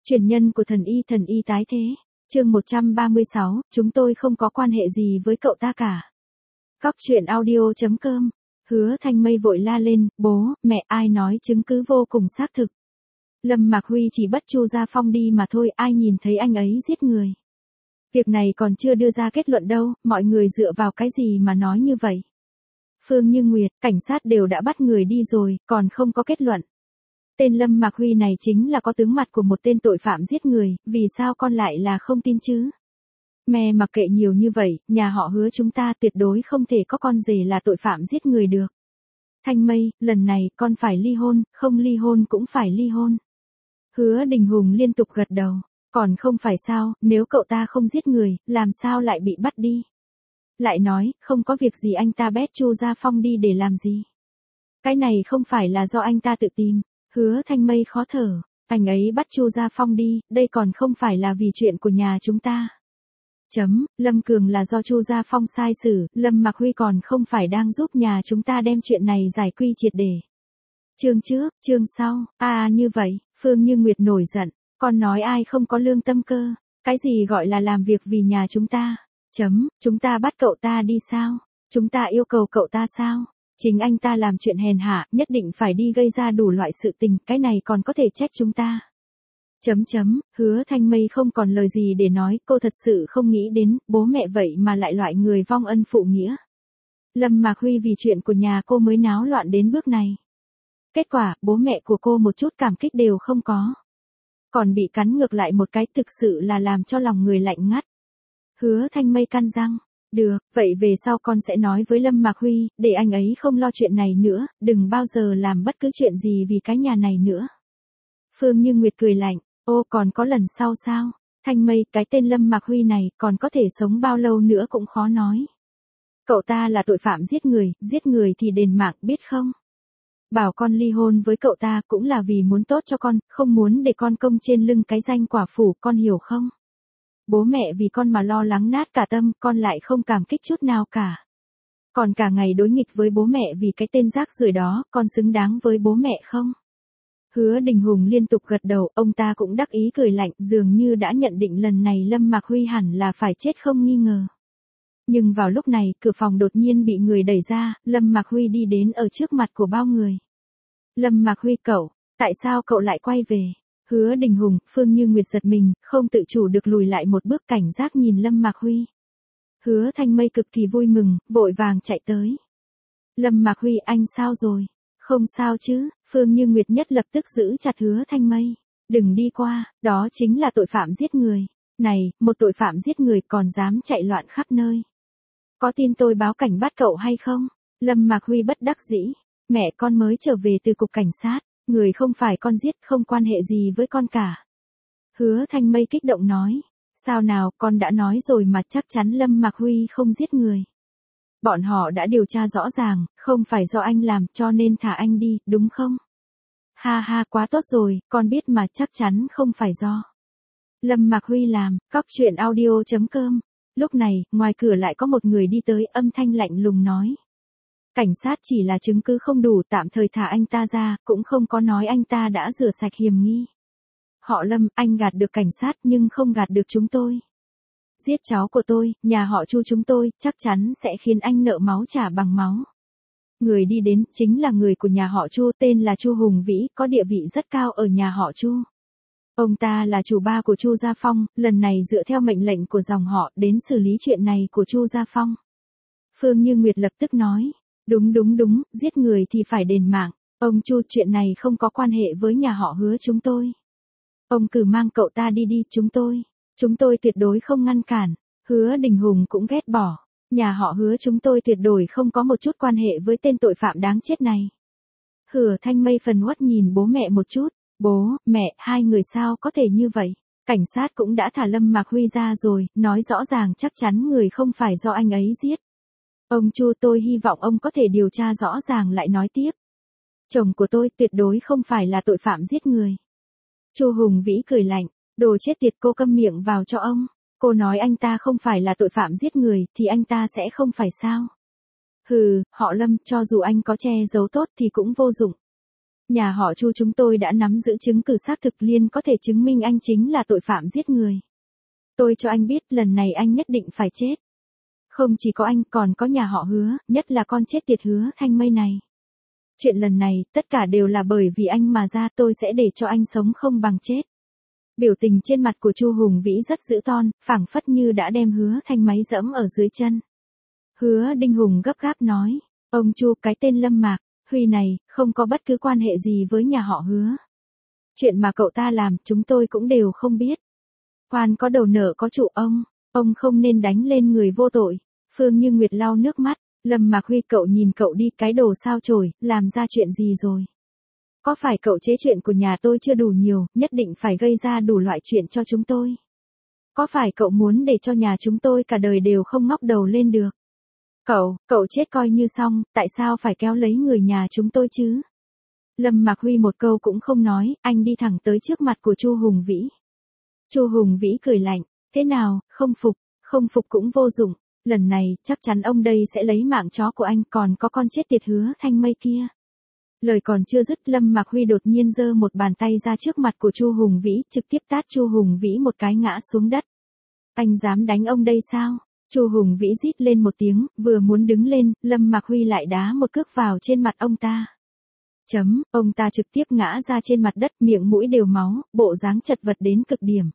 Truyền nhân của thần y tái thế. Chương 136, chúng tôi không có quan hệ gì với cậu ta cả. Góc truyện audio.com. Hứa Thanh Mây vội la lên, bố, mẹ, ai nói chứng cứ vô cùng xác thực. Lâm Mạc Huy chỉ bắt Chu Gia Phong đi mà thôi, ai nhìn thấy anh ấy giết người. Việc này còn chưa đưa ra kết luận đâu, mọi người dựa vào cái gì mà nói như vậy. Phương Như Nguyệt, cảnh sát đều đã bắt người đi rồi, còn không có kết luận. Tên Lâm Mạc Huy này chính là có tướng mặt của một tên tội phạm giết người, vì sao con lại là không tin chứ? Mẹ mặc kệ nhiều như vậy, nhà họ Hứa chúng ta tuyệt đối không thể có con rể là tội phạm giết người được. Thanh Mây, lần này con phải ly hôn, không ly hôn cũng phải ly hôn. Hứa Đình Hùng liên tục gật đầu, còn không phải sao, nếu cậu ta không giết người, làm sao lại bị bắt đi? Lại nói, không có việc gì anh ta bét Chu Gia Phong đi để làm gì? Cái này không phải là do anh ta tự tìm. Hứa Thanh Mây khó thở, anh ấy bắt Chu Gia Phong đi, đây còn không phải là vì chuyện của nhà chúng ta. Lâm Cường là do Chu Gia Phong sai xử, Lâm Mạc Huy còn không phải đang giúp nhà chúng ta đem chuyện này giải quy triệt để. Chương trước, chương sau, như vậy, Phương Như Nguyệt nổi giận, con nói ai không có lương tâm cơ, cái gì gọi là làm việc vì nhà chúng ta, chúng ta bắt cậu ta đi sao, chúng ta yêu cầu cậu ta sao? Chính anh ta làm chuyện hèn hạ, nhất định phải đi gây ra đủ loại sự tình, cái này còn có thể trách chúng ta. Hứa Thanh Mây không còn lời gì để nói, cô thật sự không nghĩ đến, bố mẹ vậy mà lại loại người vong ân phụ nghĩa. Lâm Mạc Huy vì chuyện của nhà cô mới náo loạn đến bước này. Kết quả, bố mẹ của cô một chút cảm kích đều không có. Còn bị cắn ngược lại một cái, thực sự là làm cho lòng người lạnh ngắt. Hứa Thanh Mây căn răng. Được, vậy về sau con sẽ nói với Lâm Mạc Huy, để anh ấy không lo chuyện này nữa, đừng bao giờ làm bất cứ chuyện gì vì cái nhà này nữa. Phương Như Nguyệt cười lạnh, ô còn có lần sau sao? Thanh Mây, cái tên Lâm Mạc Huy này còn có thể sống bao lâu nữa cũng khó nói. Cậu ta là tội phạm giết người thì đền mạng biết không? Bảo con ly hôn với cậu ta cũng là vì muốn tốt cho con, không muốn để con công trên lưng cái danh quả phủ, con hiểu không? Bố mẹ vì con mà lo lắng nát cả tâm, con lại không cảm kích chút nào cả. Còn cả ngày đối nghịch với bố mẹ vì cái tên rác rưởi đó, con xứng đáng với bố mẹ không? Hứa Đình Hùng liên tục gật đầu, ông ta cũng đắc ý cười lạnh, dường như đã nhận định lần này Lâm Mạc Huy hẳn là phải chết không nghi ngờ. Nhưng vào lúc này, cửa phòng đột nhiên bị người đẩy ra, Lâm Mạc Huy đi đến ở trước mặt của bao người. Lâm Mạc Huy cậu, tại sao cậu lại quay về? Hứa Đình Hùng, Phương Như Nguyệt giật mình, không tự chủ được lùi lại một bước cảnh giác nhìn Lâm Mạc Huy. Hứa Thanh Mây cực kỳ vui mừng, vội vàng chạy tới. Lâm Mạc Huy anh sao rồi? Không sao chứ, Phương Như Nguyệt nhất lập tức giữ chặt Hứa Thanh Mây. Đừng đi qua, đó chính là tội phạm giết người. Này, một tội phạm giết người còn dám chạy loạn khắp nơi. Có tin tôi báo cảnh bắt cậu hay không? Lâm Mạc Huy bất đắc dĩ. Mẹ con mới trở về từ cục cảnh sát. Người không phải con giết, không quan hệ gì với con cả. Hứa Thanh Mây kích động nói. Sao nào, con đã nói rồi mà, chắc chắn Lâm Mạc Huy không giết người. Bọn họ đã điều tra rõ ràng, không phải do anh làm, cho nên thả anh đi, đúng không? Ha ha, quá tốt rồi, con biết mà, chắc chắn không phải do Lâm Mạc Huy làm. Góc truyện audio.com. Lúc này, ngoài cửa lại có một người đi tới, âm thanh lạnh lùng nói. Cảnh sát chỉ là chứng cứ không đủ, tạm thời thả anh ta ra, cũng không có nói anh ta đã rửa sạch hiểm nghi. Họ Lâm, anh gạt được cảnh sát nhưng không gạt được chúng tôi. Giết cháu của tôi, nhà họ Chu chúng tôi, chắc chắn sẽ khiến anh nợ máu trả bằng máu. Người đi đến, chính là người của nhà họ Chu, tên là Chu Hùng Vĩ, có địa vị rất cao ở nhà họ Chu. Ông ta là chủ ba của Chu Gia Phong, lần này dựa theo mệnh lệnh của dòng họ, đến xử lý chuyện này của Chu Gia Phong. Phương Như Nguyệt lập tức nói. Đúng, giết người thì phải đền mạng. Ông Chu, chuyện này không có quan hệ với nhà họ Hứa chúng tôi. Ông cứ mang cậu ta đi đi, chúng tôi tuyệt đối không ngăn cản. Hứa Đình Hùng cũng ghét bỏ. Nhà họ Hứa chúng tôi tuyệt đối không có một chút quan hệ với tên tội phạm đáng chết này. Hứa Thanh Mây phần uất nhìn bố mẹ một chút. Bố, mẹ, hai người sao có thể như vậy? Cảnh sát cũng đã thả Lâm Mạc Huy ra rồi, nói rõ ràng chắc chắn người không phải do anh ấy giết. Ông Chu, tôi hy vọng ông có thể điều tra rõ ràng lại nói tiếp. Chồng của tôi tuyệt đối không phải là tội phạm giết người. Chu Hùng Vĩ cười lạnh, đồ chết tiệt, cô câm miệng vào cho ông. Cô nói anh ta không phải là tội phạm giết người thì anh ta sẽ không phải sao? Hừ, họ Lâm, cho dù anh có che giấu tốt thì cũng vô dụng. Nhà họ Chu chúng tôi đã nắm giữ chứng cứ xác thực liên có thể chứng minh anh chính là tội phạm giết người. Tôi cho anh biết lần này anh nhất định phải chết. Không chỉ có anh còn có nhà họ Hứa, nhất là con chết tiệt Hứa Thanh Mây này. Chuyện lần này, tất cả đều là bởi vì anh mà ra, tôi sẽ để cho anh sống không bằng chết. Biểu tình trên mặt của Chu Hùng Vĩ rất dữ tợn, phảng phất như đã đem Hứa Thanh Mây dẫm ở dưới chân. Hứa Đình Hùng gấp gáp nói, ông Chu, cái tên Lâm Mạc Huy này, không có bất cứ quan hệ gì với nhà họ Hứa. Chuyện mà cậu ta làm, chúng tôi cũng đều không biết. Quan có đầu nợ có chủ ông không nên đánh lên người vô tội. Phương Như Nguyệt lau nước mắt, Lâm Mạc Huy, cậu nhìn cậu đi, cái đồ sao chổi, làm ra chuyện gì rồi? Có phải cậu chế chuyện của nhà tôi chưa đủ nhiều, nhất định phải gây ra đủ loại chuyện cho chúng tôi? Có phải cậu muốn để cho nhà chúng tôi cả đời đều không ngóc đầu lên được? Cậu chết coi như xong, tại sao phải kéo lấy người nhà chúng tôi chứ? Lâm Mạc Huy một câu cũng không nói, anh đi thẳng tới trước mặt của Chu Hùng Vĩ. Chu Hùng Vĩ cười lạnh, thế nào, không phục cũng vô dụng, lần này, chắc chắn ông đây sẽ lấy mạng chó của anh, còn có con chết tiệt Hứa Thanh Mây kia. Lời còn chưa dứt, Lâm Mạc Huy đột nhiên giơ một bàn tay ra trước mặt của Chu Hùng Vĩ, trực tiếp tát Chu Hùng Vĩ một cái ngã xuống đất. Anh dám đánh ông đây sao? Chu Hùng Vĩ rít lên một tiếng, vừa muốn đứng lên, Lâm Mạc Huy lại đá một cước vào trên mặt ông ta. Ông ta trực tiếp ngã ra trên mặt đất, miệng mũi đều máu, bộ dáng chật vật đến cực điểm.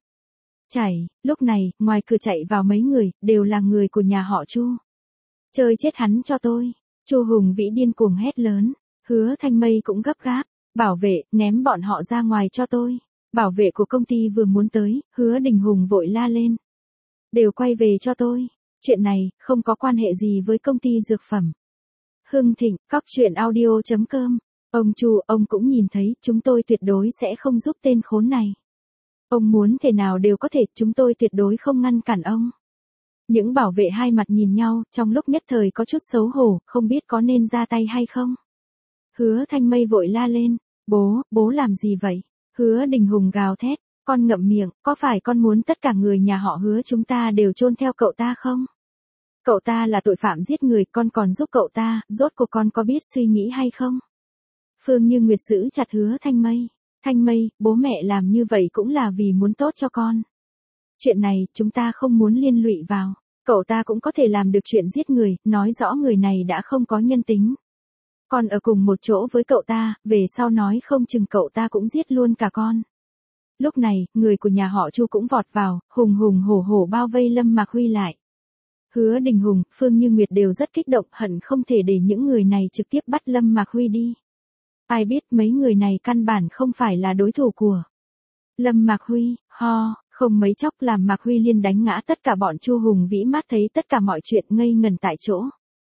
Lúc này, ngoài cửa chạy vào mấy người, đều là người của nhà họ Chu. Chơi chết hắn cho tôi. Chu Hùng Vĩ điên cuồng hét lớn. Hứa Thanh Mây cũng gấp gáp. Bảo vệ, ném bọn họ ra ngoài cho tôi. Bảo vệ của công ty vừa muốn tới, Hứa Đình Hùng vội la lên. Đều quay về cho tôi. Chuyện này, không có quan hệ gì với công ty dược phẩm. Hưng Thịnh, cóc.audio.com. Ông Chu, ông cũng nhìn thấy, chúng tôi tuyệt đối sẽ không giúp tên khốn này. Ông muốn thế nào đều có thể, chúng tôi tuyệt đối không ngăn cản ông. Những bảo vệ hai mặt nhìn nhau, trong lúc nhất thời có chút xấu hổ, không biết có nên ra tay hay không. Hứa Thanh Mây vội la lên, bố làm gì vậy? Hứa Đình Hùng gào thét, con ngậm miệng, có phải con muốn tất cả người nhà họ Hứa chúng ta đều chôn theo cậu ta không? Cậu ta là tội phạm giết người, con còn giúp cậu ta, rốt cuộc con có biết suy nghĩ hay không? Phương Như Nguyệt giữ chặt Hứa Thanh Mây. Thanh Mây, bố mẹ làm như vậy cũng là vì muốn tốt cho con. Chuyện này, chúng ta không muốn liên lụy vào. Cậu ta cũng có thể làm được chuyện giết người, nói rõ người này đã không có nhân tính. Con ở cùng một chỗ với cậu ta, về sau nói không chừng cậu ta cũng giết luôn cả con. Lúc này, người của nhà họ Chu cũng vọt vào, hùng hổ bao vây Lâm Mạc Huy lại. Hứa Đình Hùng, Phương Như Nguyệt đều rất kích động, hận không thể để những người này trực tiếp bắt Lâm Mạc Huy đi. Ai biết mấy người này căn bản không phải là đối thủ của Lâm Mạc Huy, không mấy chốc làm Mạc Huy Liên đánh ngã tất cả bọn. Chu Hùng Vĩ mắt thấy tất cả mọi chuyện ngây ngần tại chỗ.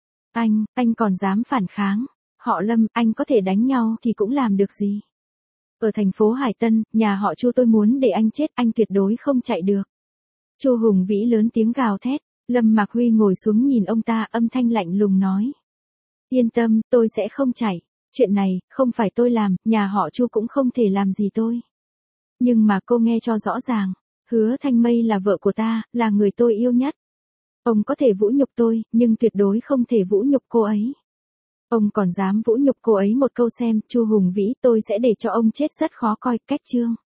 Anh còn dám phản kháng? Họ Lâm, anh có thể đánh nhau thì cũng làm được gì? Ở thành phố Hải Tân, nhà họ Chu tôi muốn để anh chết, anh tuyệt đối không chạy được. Chu Hùng Vĩ lớn tiếng gào thét, Lâm Mạc Huy ngồi xuống nhìn ông ta, âm thanh lạnh lùng nói. Yên tâm, tôi sẽ không chạy. Chuyện này, không phải tôi làm, nhà họ Chu cũng không thể làm gì tôi. Nhưng mà cô nghe cho rõ ràng, Hứa Thanh Mây là vợ của ta, là người tôi yêu nhất. Ông có thể vũ nhục tôi, nhưng tuyệt đối không thể vũ nhục cô ấy. Ông còn dám vũ nhục cô ấy một câu xem, Chu Hùng Vĩ, tôi sẽ để cho ông chết rất khó coi. Cách chương